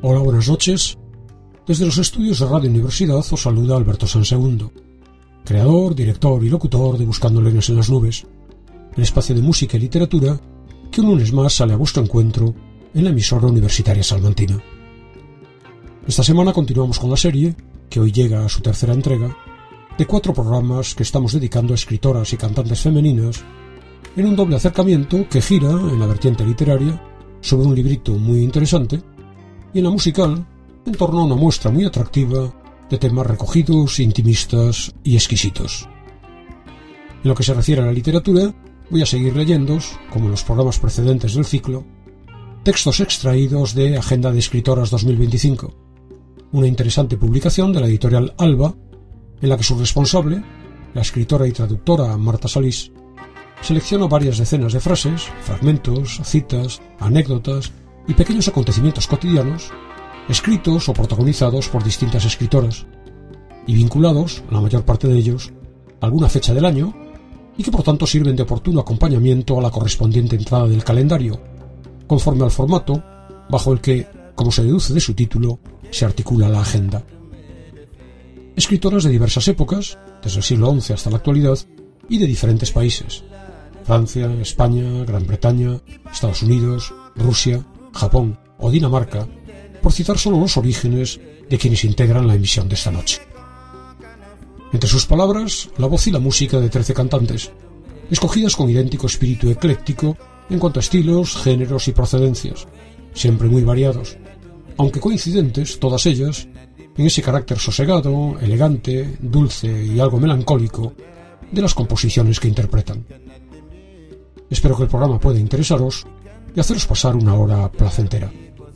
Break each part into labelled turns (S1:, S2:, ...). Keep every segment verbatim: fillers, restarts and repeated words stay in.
S1: Hola, buenas noches. Desde los estudios de Radio Universidad os saluda Alberto Sansegundo, creador, director y locutor de Buscando Leones en las Nubes, el espacio de música y literatura que un lunes más sale a vuestro encuentro en la emisora universitaria salmantina. Esta semana continuamos con la serie, que hoy llega a su tercera entrega, de cuatro programas que estamos dedicando a escritoras y cantantes femeninas en un doble acercamiento que gira en la vertiente literaria sobre un librito muy interesante y en la musical en torno a una muestra muy atractiva de temas recogidos, intimistas y exquisitos. En lo que se refiere a la literatura, voy a seguir leyendo, como en los programas precedentes del ciclo, textos extraídos de Agenda de Escritoras dos mil veinticinco, una interesante publicación de la editorial Alba, en la que su responsable, la escritora y traductora Marta Salís, selecciona varias decenas de frases, fragmentos, citas, anécdotas y pequeños acontecimientos cotidianos, escritos o protagonizados por distintas escritoras, y vinculados, la mayor parte de ellos, a alguna fecha del año, y que por tanto sirven de oportuno acompañamiento a la correspondiente entrada del calendario, conforme al formato bajo el que, como se deduce de su título, se articula la agenda. Escritoras de diversas épocas, desde el siglo once hasta la actualidad, y de diferentes países: Francia, España, Gran Bretaña, Estados Unidos, Rusia, Japón o Dinamarca, por citar solo los orígenes de quienes integran la emisión de esta noche. Entre sus palabras, la voz y la música de trece cantantes, escogidas con idéntico espíritu ecléctico en cuanto a estilos, géneros y procedencias, siempre muy variados, aunque coincidentes, todas ellas, en ese carácter sosegado, elegante, dulce y algo melancólico de las composiciones que interpretan. Espero que el programa pueda interesaros y haceros pasar una hora placentera.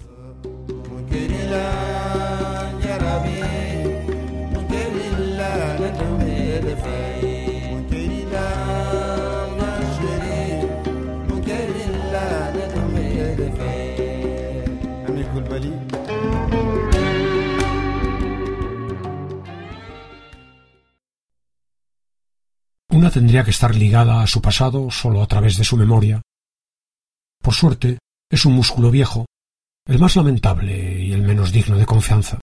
S1: Una tendría que estar ligada a su pasado solo a través de su memoria. Por suerte, es un músculo viejo, el más lamentable y el menos digno de confianza.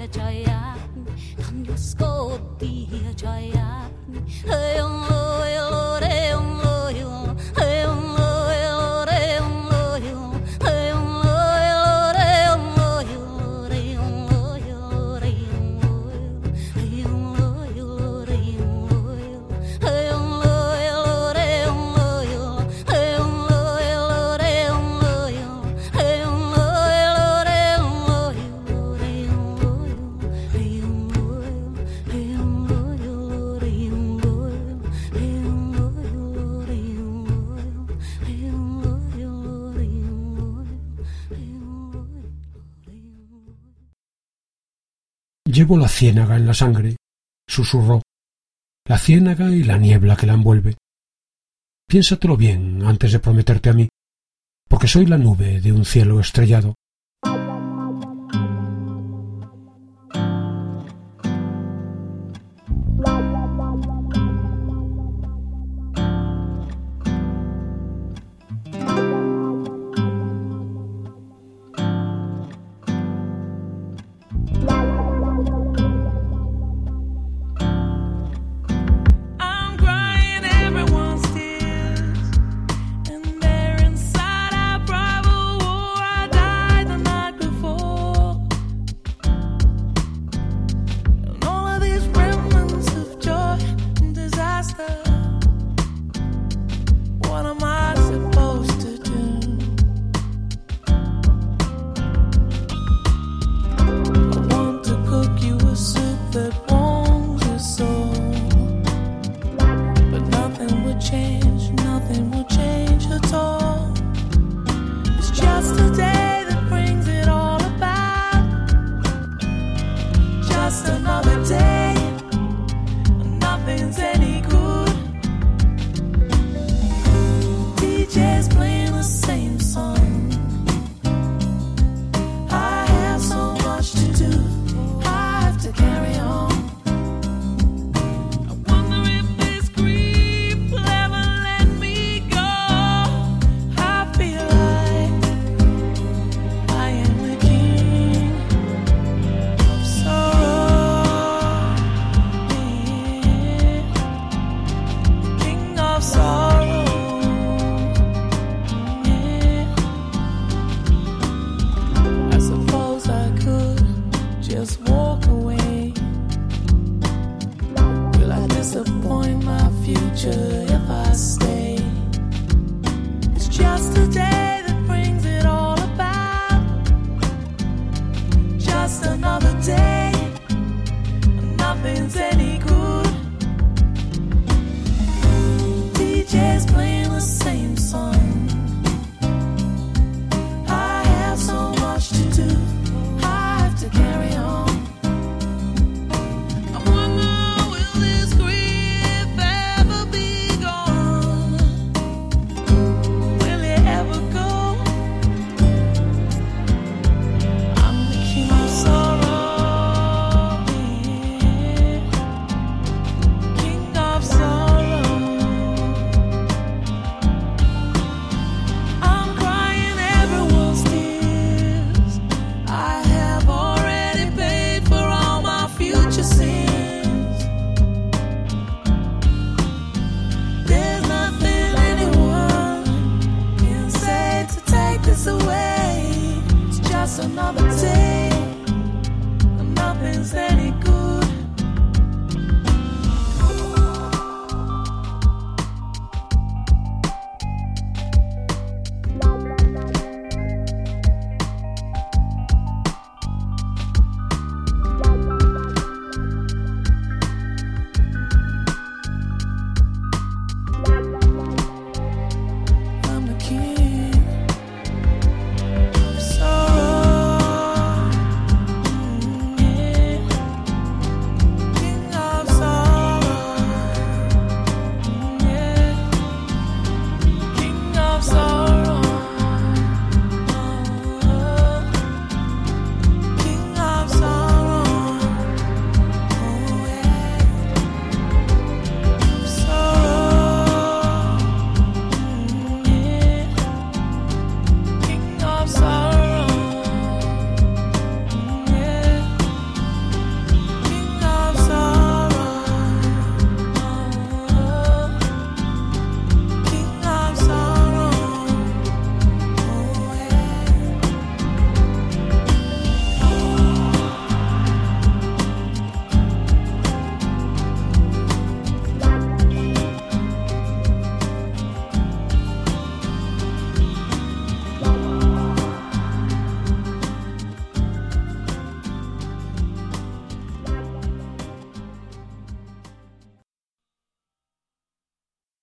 S1: Llevo la ciénaga en la sangre, susurró, la ciénaga y la niebla que la envuelve. Piénsatelo bien antes de prometerte a mí, porque soy la nube de un cielo estrellado.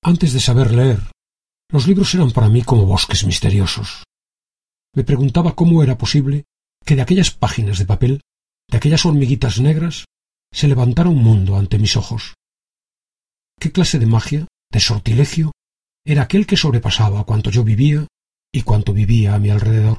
S1: Antes de saber leer, los libros eran para mí como bosques misteriosos. Me preguntaba cómo era posible que de aquellas páginas de papel, de aquellas hormiguitas negras, se levantara un mundo ante mis ojos. ¿Qué clase de magia, de sortilegio, era aquel que sobrepasaba cuanto yo vivía y cuanto vivía a mi alrededor?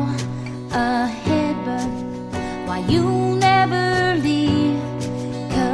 S2: You'll never leave, 'cause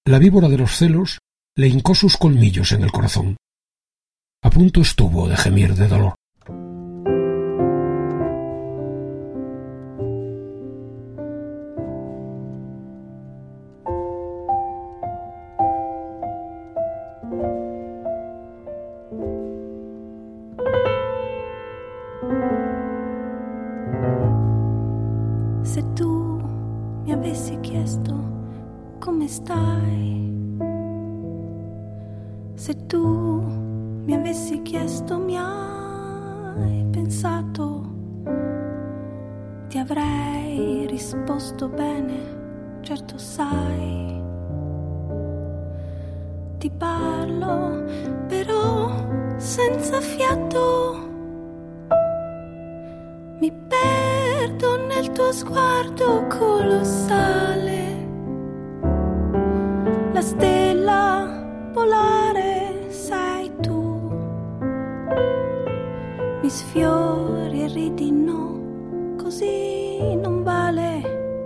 S1: la víbora de los celos le hincó sus colmillos en el corazón. A punto estuvo de gemir de dolor.
S2: Se tu mi avessi chiesto come stai, se tu mi avessi chiesto mi hai pensato, ti avrei risposto bene, certo sai, ti parlo però senza fiato, mi perdo nel tuo sguardo colossale, la stella polare sei tu, mi sfiori e ridi no, così non vale,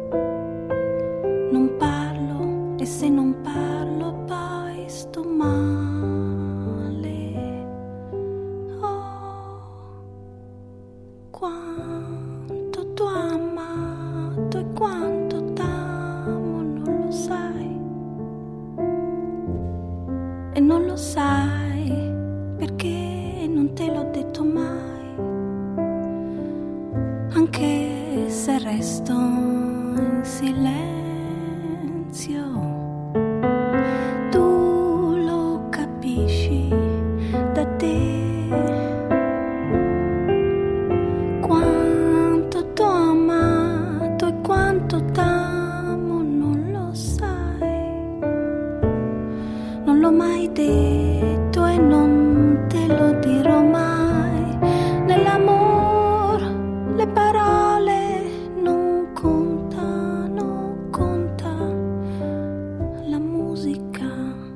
S2: non parlo e se non parlo poi sto male, oh, quanto t'ho amato e quanto t'amo non lo sai, e non lo sai perché non te l'ho detto mai, anche se resto in silenzio, tu lo capisci da te, quanto t'ho amato e quanto t'amo non lo sai, non l'ho mai detto e non te lo dirò mai, nell'amor le parole non contano, conta la musica.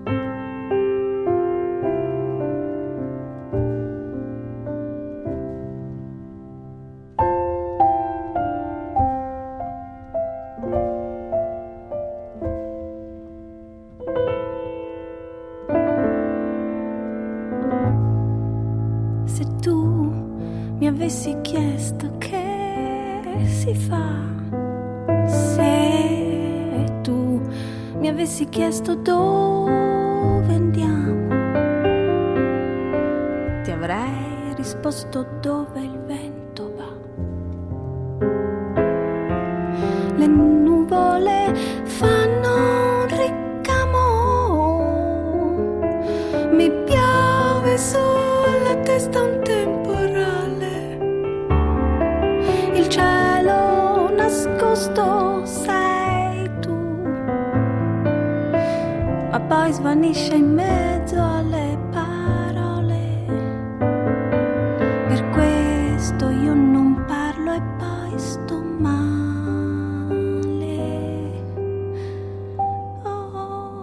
S2: Se tu mi avessi chiesto che si fa, se tu mi avessi chiesto dove andiamo, ti avrei risposto dove il vento va. Le nuvole fanno un ricamo, mi piove sulla testa un temporale, il cielo nascosto sei tu, ma poi svanisce in mezzo alle parole, per questo io non parlo e poi sto male, oh,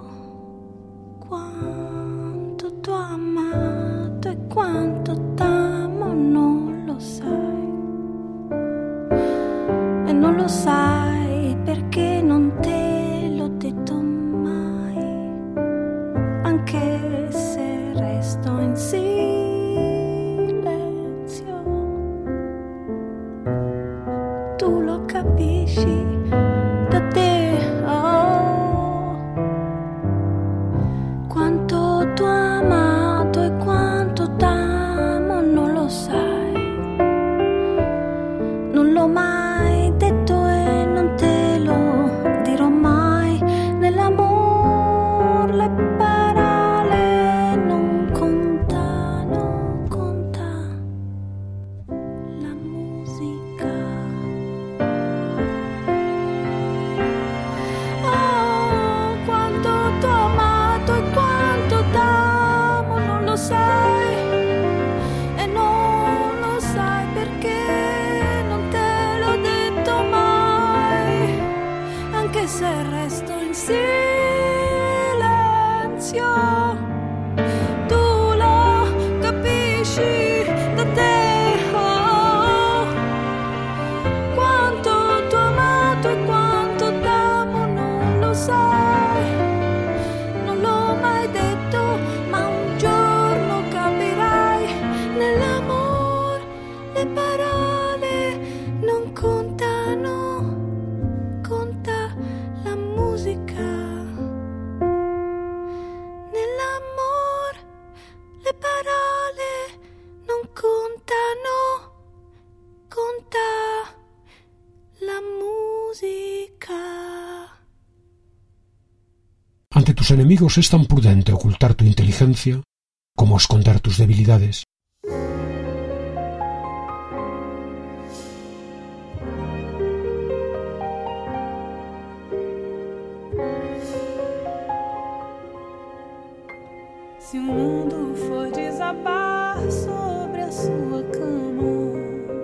S2: quanto t'ho amato e quanto t'amo non lo sai, e non lo sai perché non te l'ho detto mai, anche se resto in silenzio, tu lo capisci da te, oh, quanto t'ho amato e quanto t'amo non lo sai, non l'ho mai detto e non te lo dirò mai, nell'amor le parole non contano, conta la musica. le parole non contano, conta la musica. Nell'amor le parole non contano, conta la música.
S1: Ante tus enemigos es tan prudente ocultar tu inteligencia como esconder tus debilidades.
S3: Se o mundo for desabar sobre a sua cama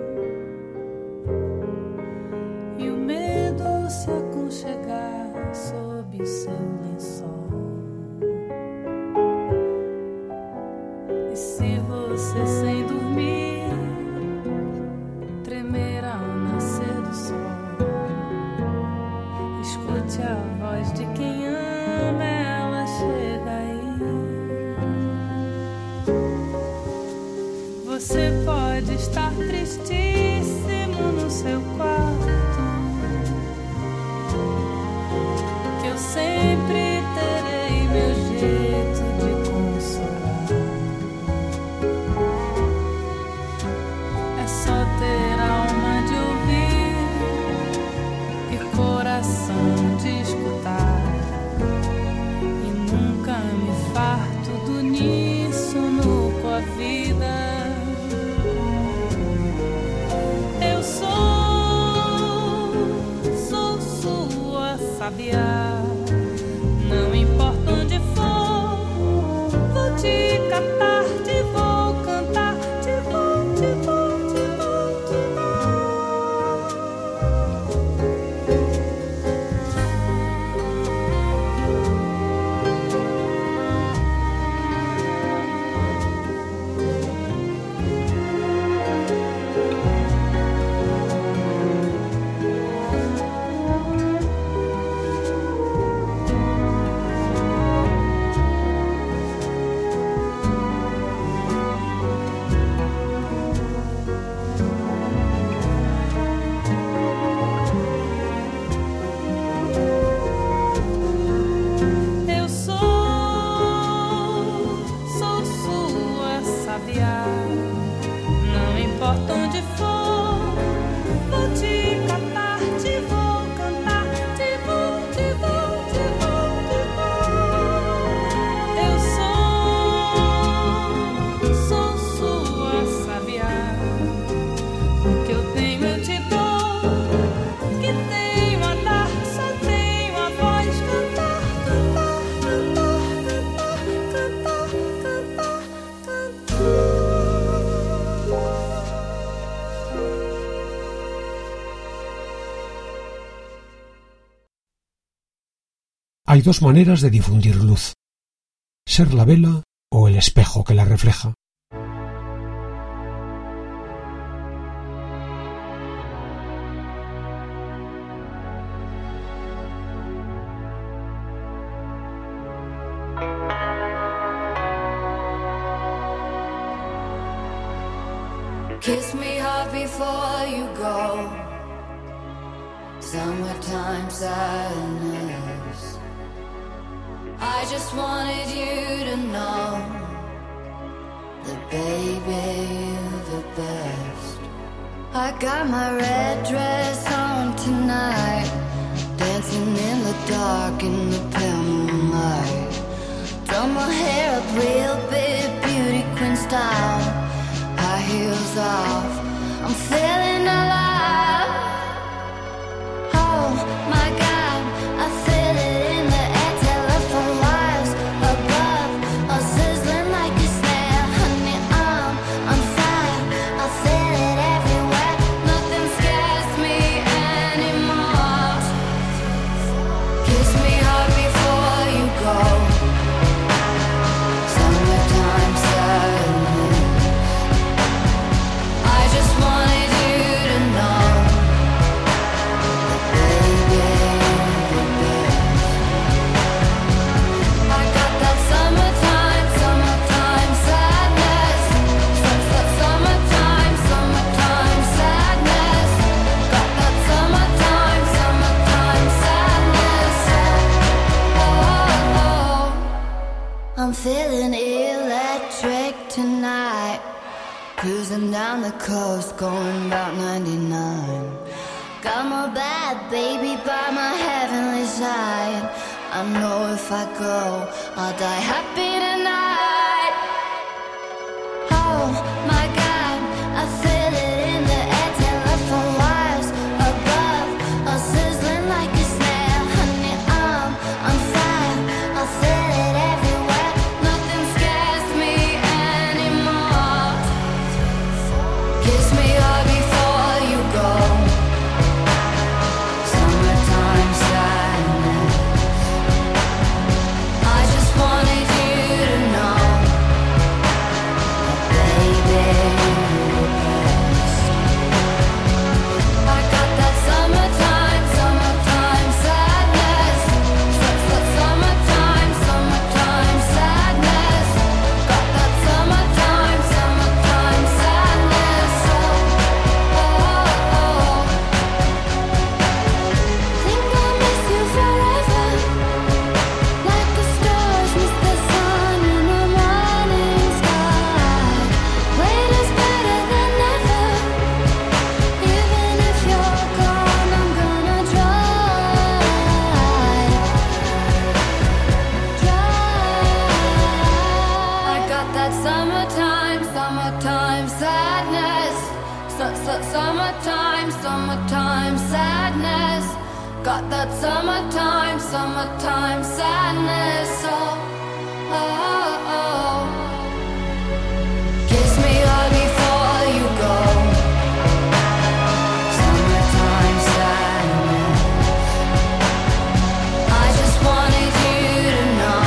S3: e o medo se aconchegar sob seu lençol, e se você sem dormir tremer ao nascer do sol, escute a voz de quem ama, ela chega aí. Você pode estar tristíssimo no seu quarto, que eu sempre terei meu jeito de consolar. É só ter alma de ouvir e coração de escutar, e nunca me farto do uníssono com a vida. Não importa onde for, vou te catar, te vou cantar, te vou, te vou, te vou, te
S1: Hay dos maneras de difundir luz: ser la vela o el espejo que la refleja.
S4: Kiss me hard before you go. Summertime sadness. I just wanted you to know that, baby, you're the best. I got my red dress on tonight, dancing in the dark in the pale moonlight. Done my hair up real big, beauty queen style. High heels off, I'm feeling alive. Oh my God, I feel it in the air, telephone wires above, all sizzling like a snare. Honey, I'm on fire, I feel it everywhere. Nothing scares me anymore. Kiss me hard before you go. Summertime sadness. I just wanted you cruising down the coast, going about ninety-nine. Got my bad baby by my heavenly side. I know if I go, I'll die happy tonight. Oh my God, I feel it in the air. Telephone wires above, all sizzling like a snare. Honey, I'm on fire, I feel it everywhere. Nothing scares me anymore. Kiss me hard before you go. Summertime sadness. I just wanted you to know that baby, you're the best. I got that summertime, summertime sadness. Su- su- Summertime, summertime sadness. Got that summertime, summertime sadness. Oh, oh, oh. Think I'll miss you forever, like the stars miss the sun in the morning sky. Wait is better than never. Even if you're gone, I'm gonna try. Try. I got that summertime, summertime sadness. Su- su- Summertime, summertime sadness. Got that summertime, summertime sadness. Oh, oh, oh. Kiss me hard before you go. Summertime sadness. I just wanted you to know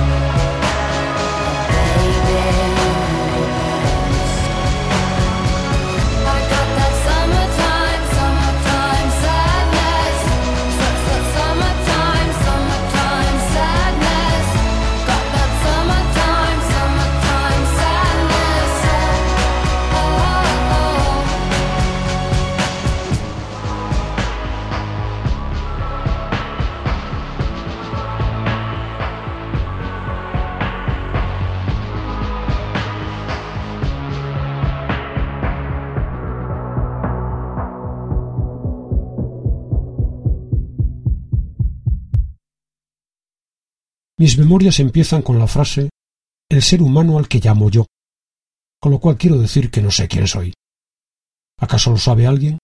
S4: that baby, you're the best. I got that summertime, summertime sadness. Su- su- Summertime, summertime sadness. Got that summertime, summertime sadness. Oh, oh, oh.
S1: Mis memorias empiezan con la frase «el ser humano al que llamo yo», con lo cual quiero decir que no sé quién soy. ¿Acaso lo sabe alguien?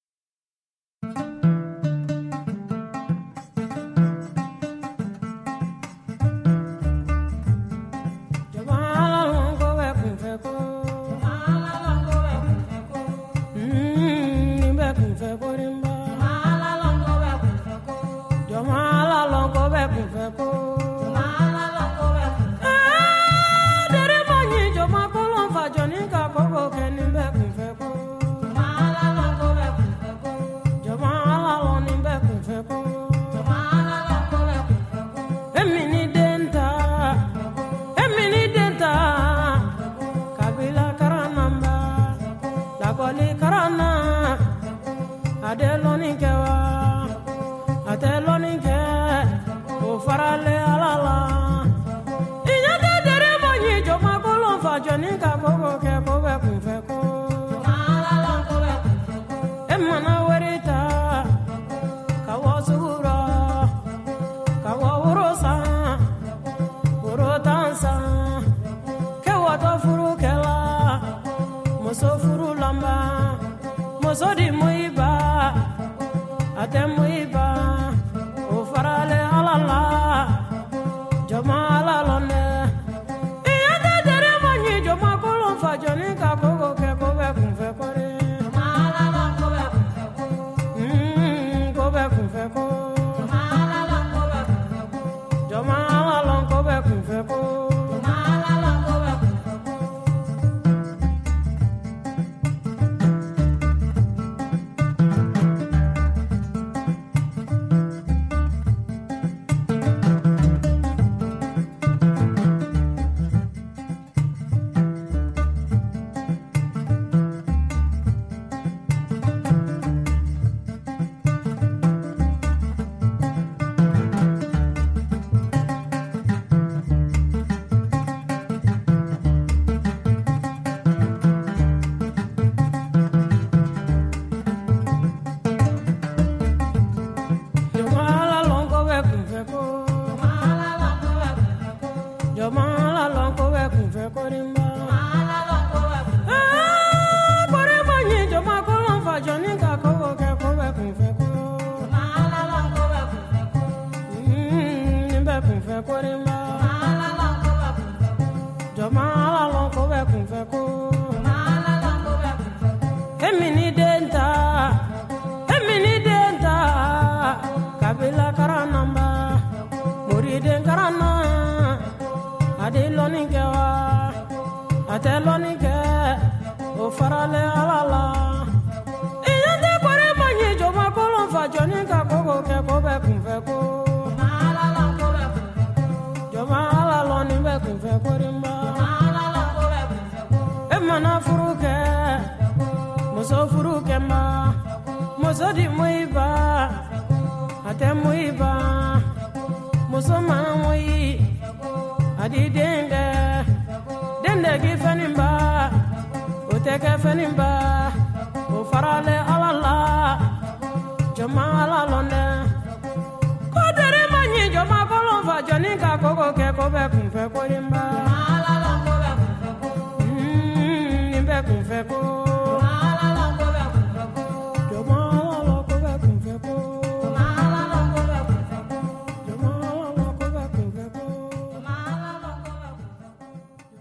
S5: ka kogo ke ko be kun fe ko mala la ko be kun fe ko mm be kun fe ko rimba mala la ko be kun fe ko jo mala la ko be kun fe ko mala la ko be kun fe ko emini denta emini denta kabila karanamba muriden karana ade loni ke wa ate loni ke o farale alala iyande kore manyi joma kolon fa joni ka kogo ke ko be kun fe ko mala la ko be kun fe ko joma ala loni be kun fe ko rimba mala la ko be kun fe ko e mana furu ke muso furu ke ma muso di muiba ate muiba muso ma mui adi denge dende gi fenimba o teke fenimba o farale alala joma ala londe ko dere manyi joma kolon fa joni ka kogo ke ko be kun fe ko rimba ala la ko be kun fe ko mm be kun fe ko ala la ko be kun fe ko joma ala ko be kun fe ko ala la ko be kun fe ko joma ala ko be kun fe ko ala la ko be kun fe ko.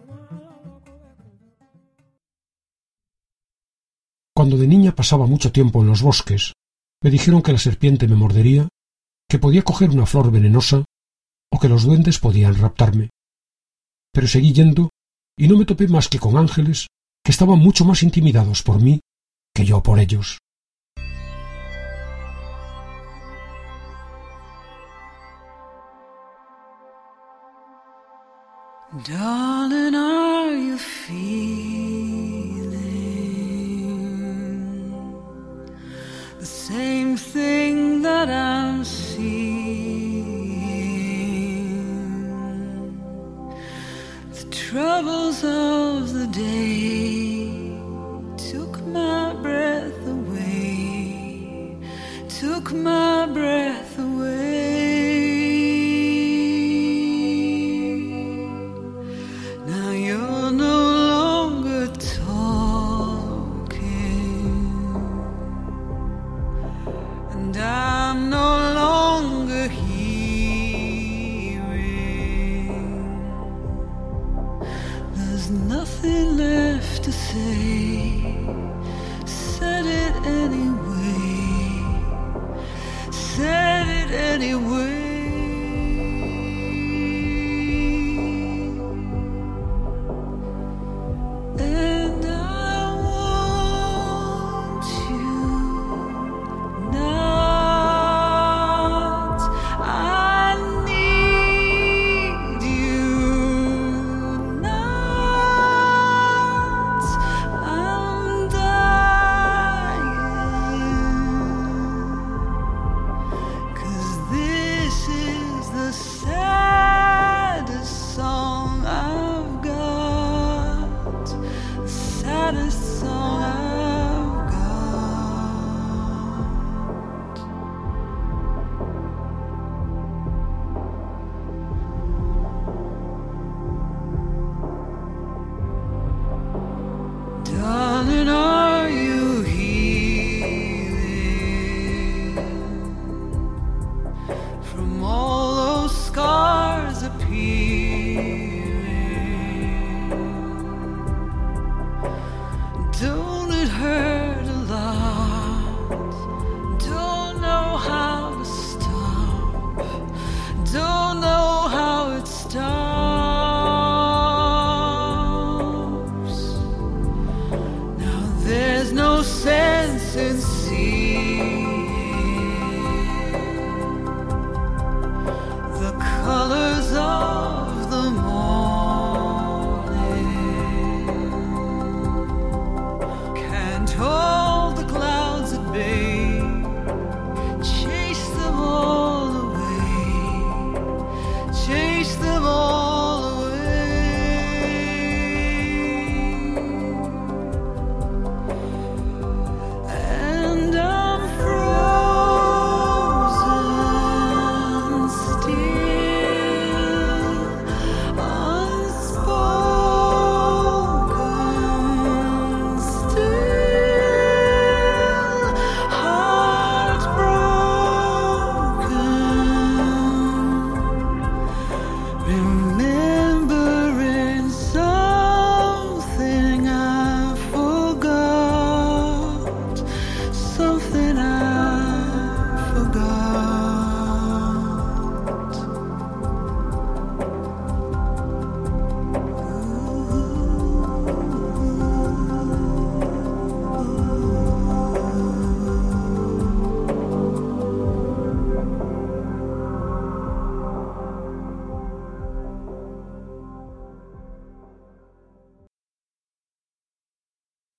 S1: Cuando de niña pasaba mucho tiempo en los bosques, me dijeron que la serpiente me mordería, que podía coger una flor venenosa o que los duendes podían raptarme. Pero seguí yendo y no me topé más que con ángeles que estaban mucho más intimidados por mí que yo por ellos.
S6: Darling, are you feeling the same thing that I'm seeing? The troubles of the day took my breath away, took my breath away. Now you're no longer talking, and I'm no longer hearing. There's nothing left to say. Said it anyway. Said it anyway. And I want you not. I need you not. I'm dying, 'cause this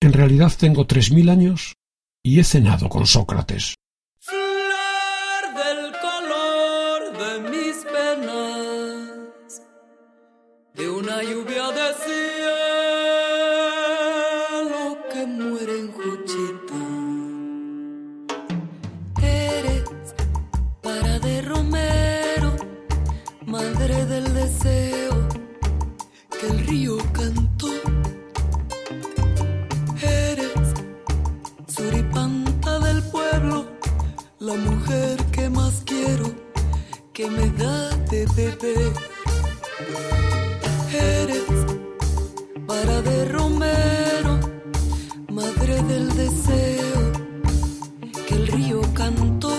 S1: En realidad tengo tres mil años y he cenado con Sócrates.
S3: Flor del color de mis penas, de una lluvia de cielo que muere en Juchita. Eres para de Romero, madre del deseo que el río cantó. Eres suripanta del pueblo, la mujer que más quiero, que me da de beber. Eres para de Romero, madre del deseo que el río cantó.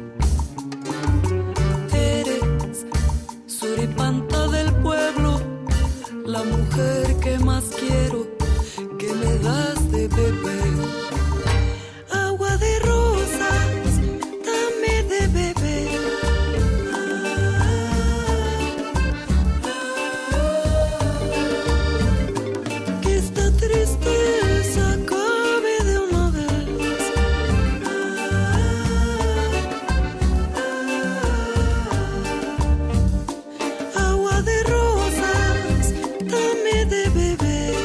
S3: Eres suripanta del pueblo, la mujer que más quiero, que me das de beber. Agua de rosas, dame de beber. Ah, ah, que esta tristeza acabe de una vez. Ah, ah, agua de rosas, dame de beber.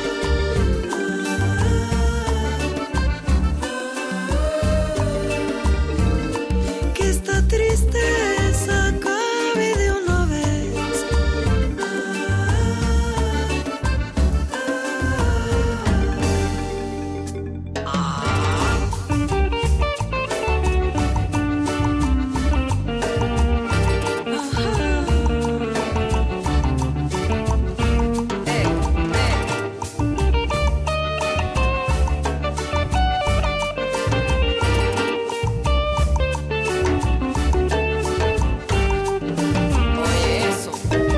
S3: Que esta tristeza acabe de una vez. Oye, eso.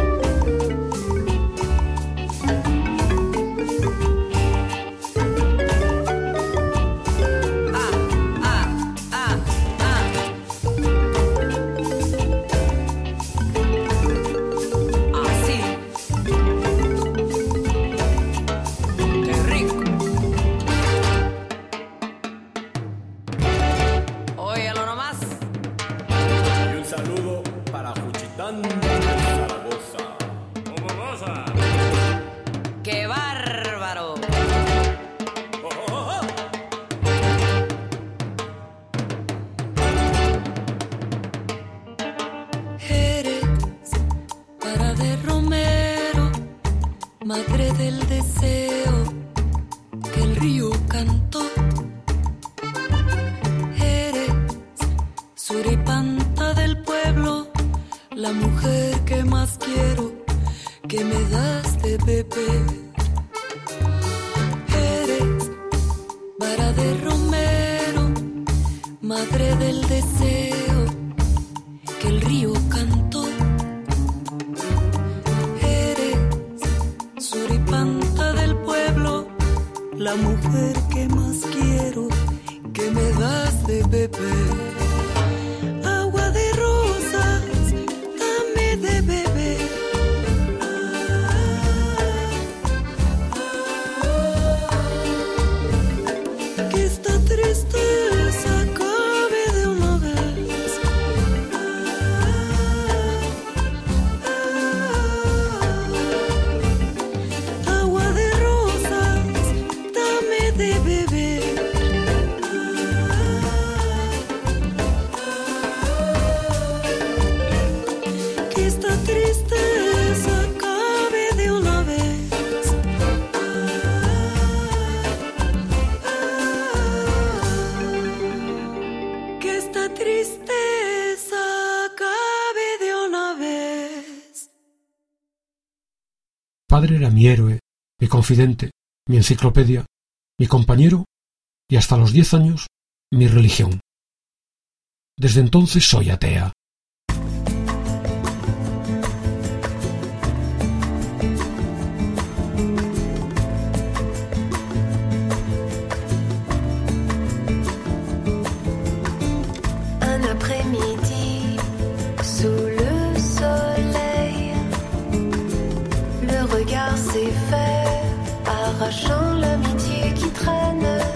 S3: Ah, ah, ah, ah. Así. Qué rico. Óyalo nomás.
S7: Y un saludo para Juchitán de Zaragoza.
S3: ¡Qué bárbaro! Eres para de Romero, madre del deseo que el río cantó. Eres suripanta del pueblo, la mujer que más quiero, que me das de beber. Eres vara de Romero, madre del deseo que el río cantó. Eres suripanta del pueblo, la mujer que más quiero, que me das de beber. Agua de rosas, dame de beber. Que esta tristeza acabe de una vez. Agua de rosas, dame de beber. Que esta tristeza acabe de una vez. Que esta tristeza acabe de una vez.
S1: Padre era mi héroe, mi confidente, mi enciclopedia, mi compañero y hasta los diez años mi religión. Desde entonces soy atea.
S8: Un après-midi sous le soleil, le regard s'est fait, arrachant l'amitié qui traîne.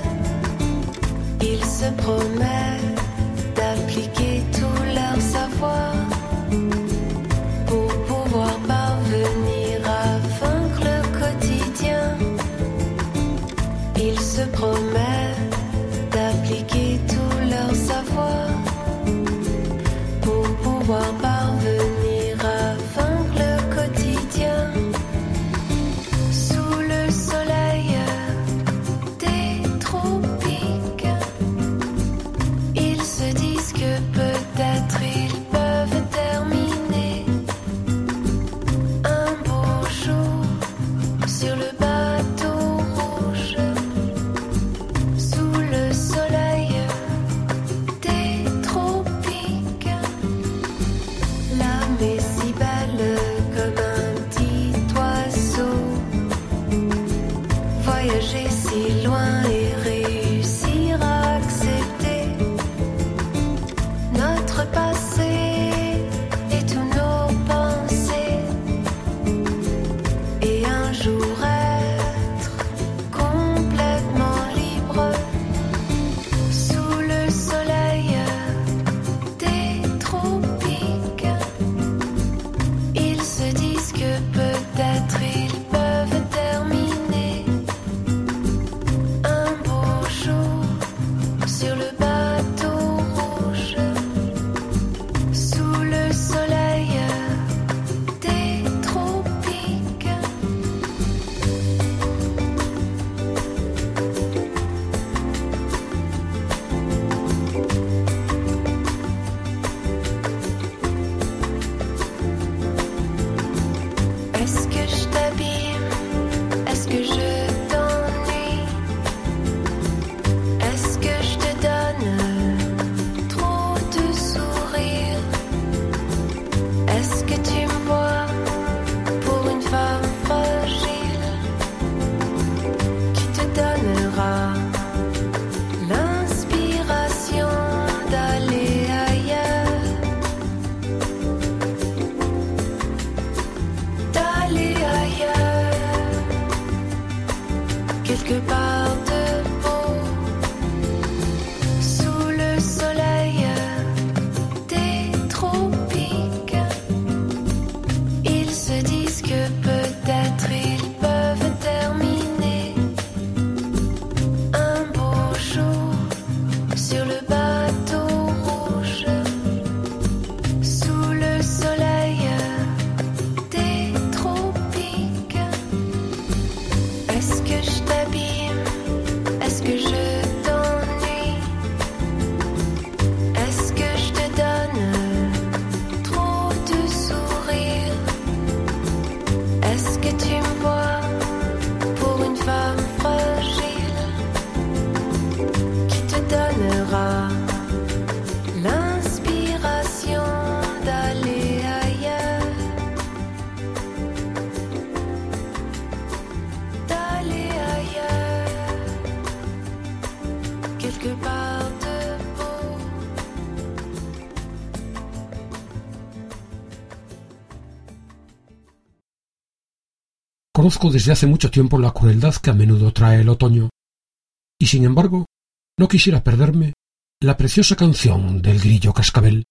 S1: Conozco desde hace mucho tiempo la crueldad que a menudo trae el otoño, y sin embargo no quisiera perderme la preciosa canción del grillo cascabel.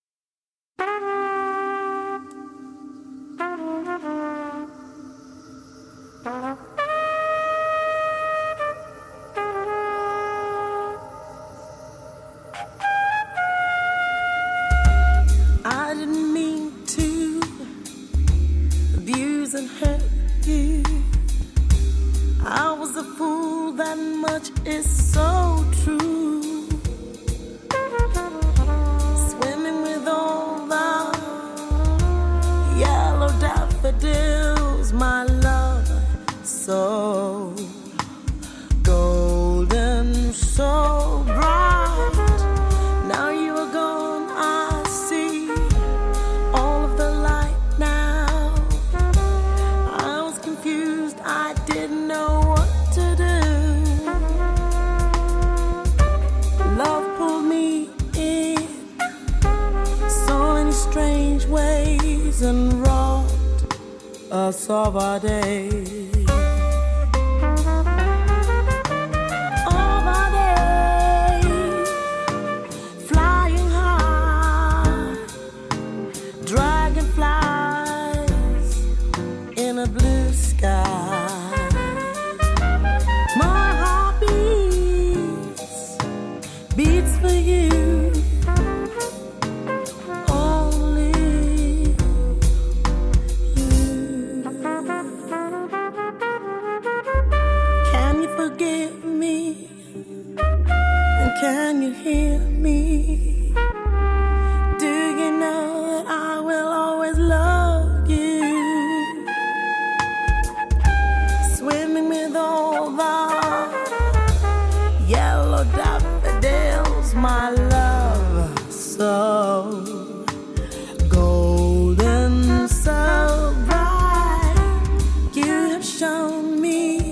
S5: I didn't mean to abuse and hurt you. I was a fool, that much is so true. Swimming with all the yellow daffodils, my love, so golden, so bright. Now you are gone, I see all of the light now. I was confused, I didn't know what to do. Love pulled me in so many strange ways and robbed us of our day. Of our day, flying high, dragonflies in a blue sky. My heart beats, beats for you, only you. Can you forgive me? And can you hear me? Do you know that I will always love you? Swimming with all the yellow daffodils, my love, so golden, so bright. You have shown me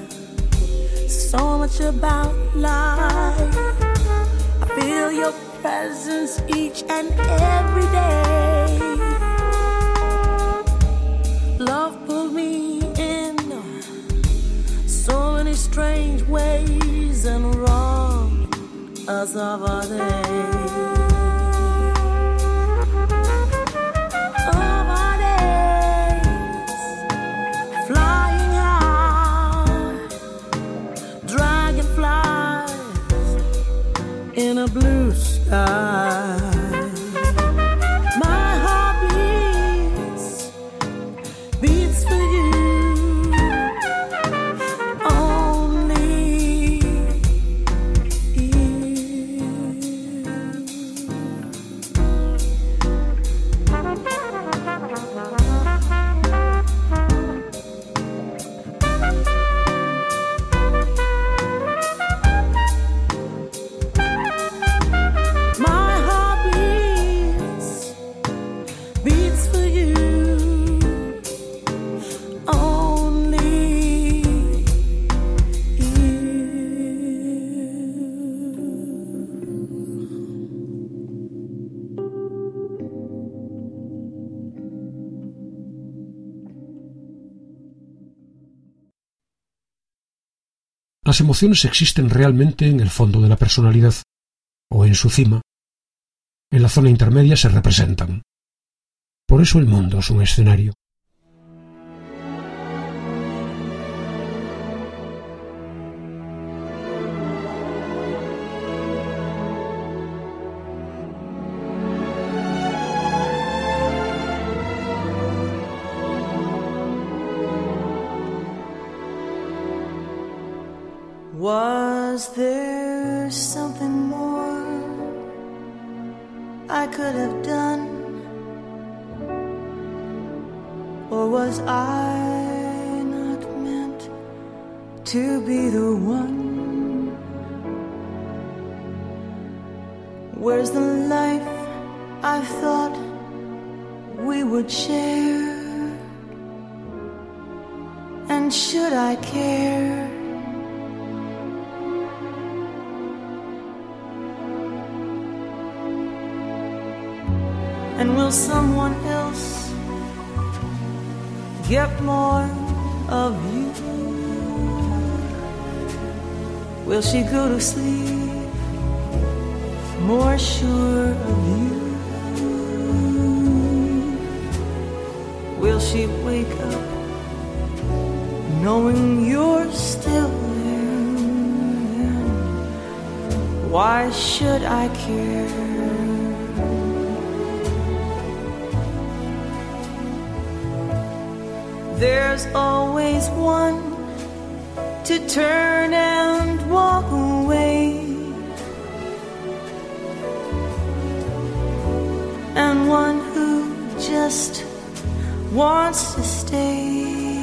S5: so much about life. I feel your presence each and every day. Love pulled me in so many strange ways and wrong us of our day. Of our days, flying high, dragonflies in a blue sky. My heart beats, beats for you, only you. My heart beats, beats for you, only you.
S1: Las emociones existen realmente en el fondo de la personalidad, o en su cima. En la zona intermedia se representan. Por eso el mundo es un escenario.
S3: Was there something more I could have done? Or was I not meant to be the one? Where's the life I thought we would share? And should I care? And will someone else get more
S6: of you? Will she go to sleep more sure of you? Will she wake up knowing you're still there? Why should I care? There's always one to turn and walk away, and one who just wants to stay.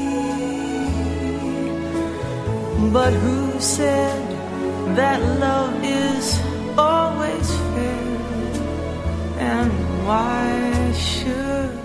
S6: But who said that love is always fair? And why should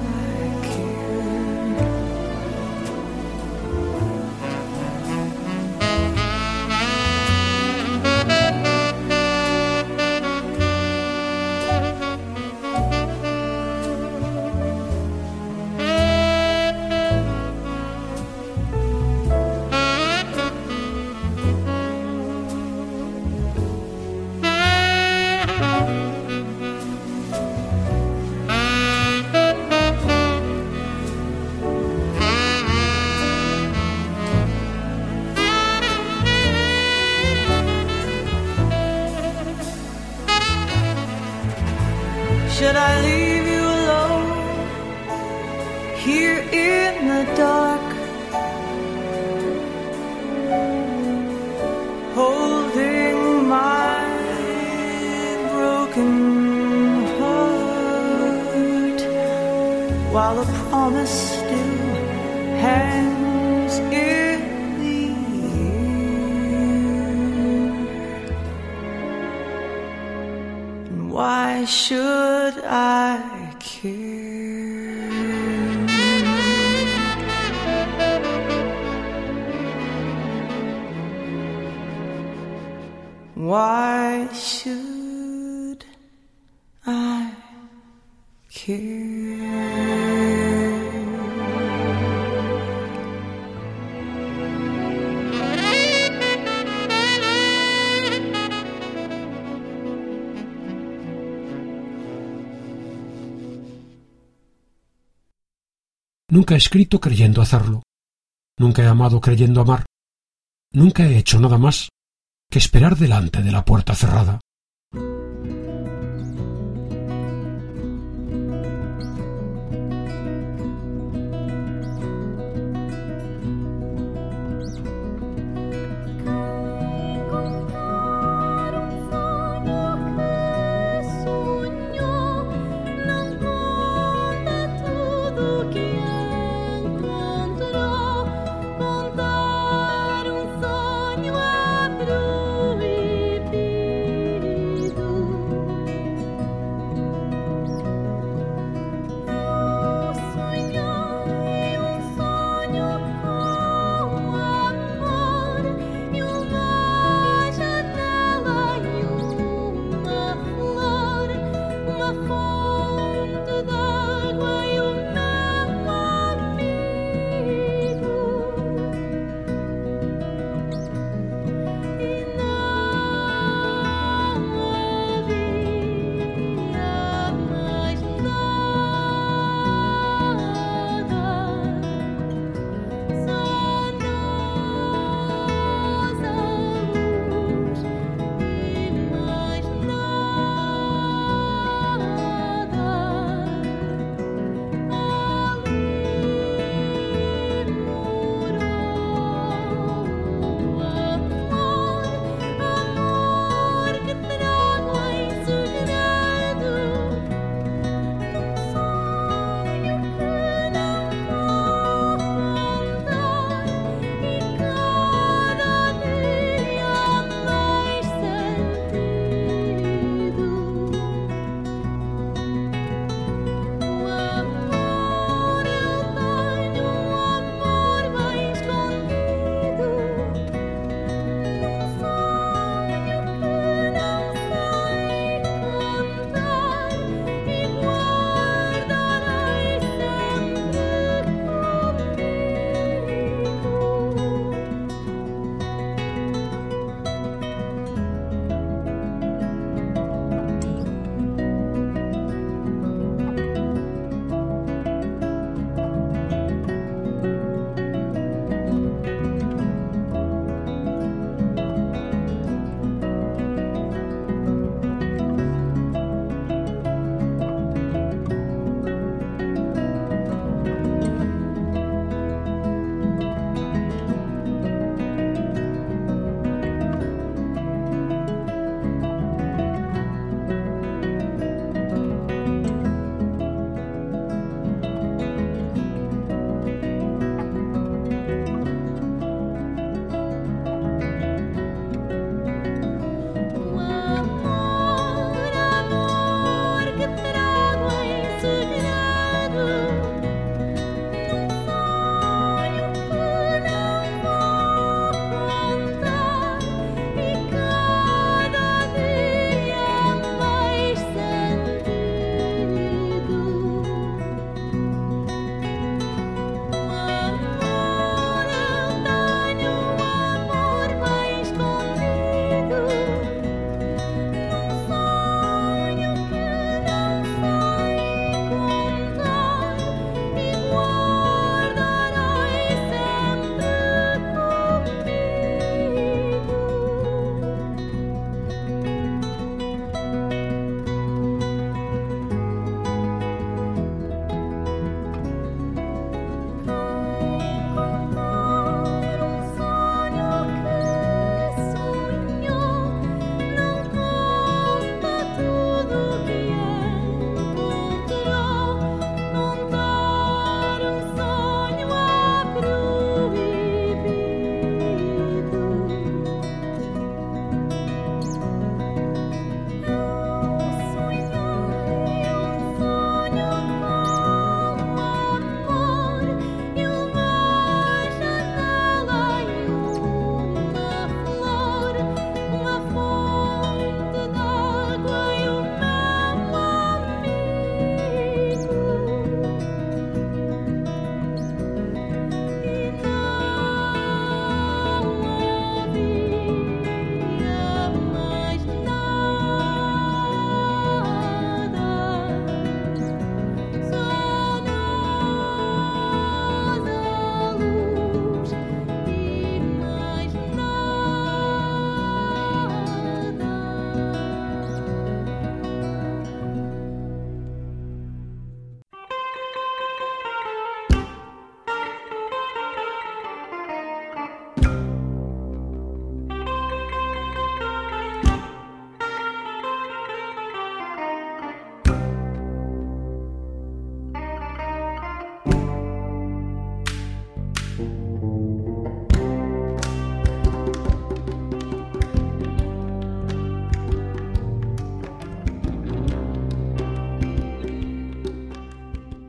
S6: Should I leave you alone here in the dark, holding my broken heart, while a promise still hangs in the air? And why should I care? Why should I care?
S1: Nunca he escrito creyendo hacerlo. Nunca he amado creyendo amar. Nunca he hecho nada más que esperar delante de la puerta cerrada.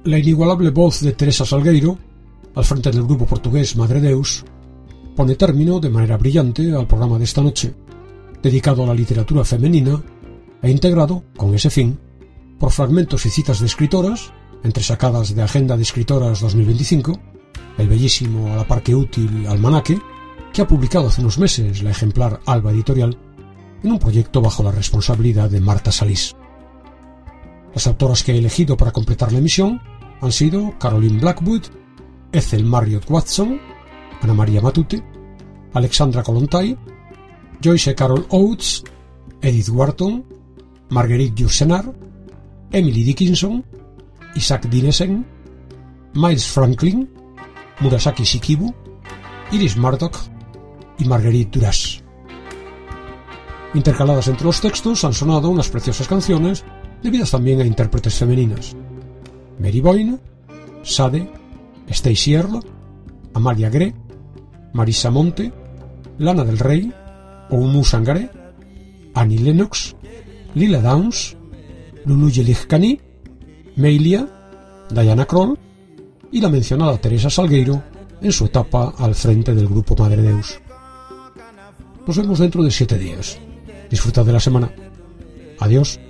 S1: La inigualable voz de Teresa Salgueiro, al frente del grupo portugués Madre Deus, pone término de manera brillante al programa de esta noche, dedicado a la literatura femenina e integrado, con ese fin, por fragmentos y citas de escritoras, entresacadas de Agenda de Escritoras dos mil veinticinco, el bellísimo a la par que útil almanaque, que ha publicado hace unos meses la ejemplar Alba Editorial, en un proyecto bajo la responsabilidad de Marta Salís. Las autoras que he elegido para completar la emisión han sido Caroline Blackwood, Ethel Marriott Watson, Ana María Matute, Alexandra Kollontai, Joyce Carol Oates, Edith Wharton, Marguerite Yourcenar, Emily Dickinson, Isaac Dinesen, Miles Franklin, Murasaki Shikibu, Iris Murdoch y Marguerite Duras. Intercaladas entre los textos han sonado unas preciosas canciones debidas también a intérpretes femeninas: Mary Boyne, Sade, Stacey Earle, Amalia Gray, Marisa Monte, Lana del Rey, Oumou Sangaré, Annie Lennox, Lila Downs, Lulu Gelighkani, Meilia, Diana Krall y la mencionada Teresa Salgueiro en su etapa al frente del grupo Madre Deus. Nos vemos dentro de siete días. Disfrutad de la semana. Adiós.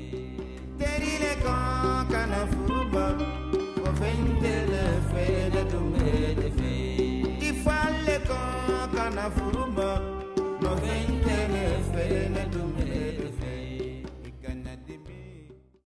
S9: Furuba, no vente ne fene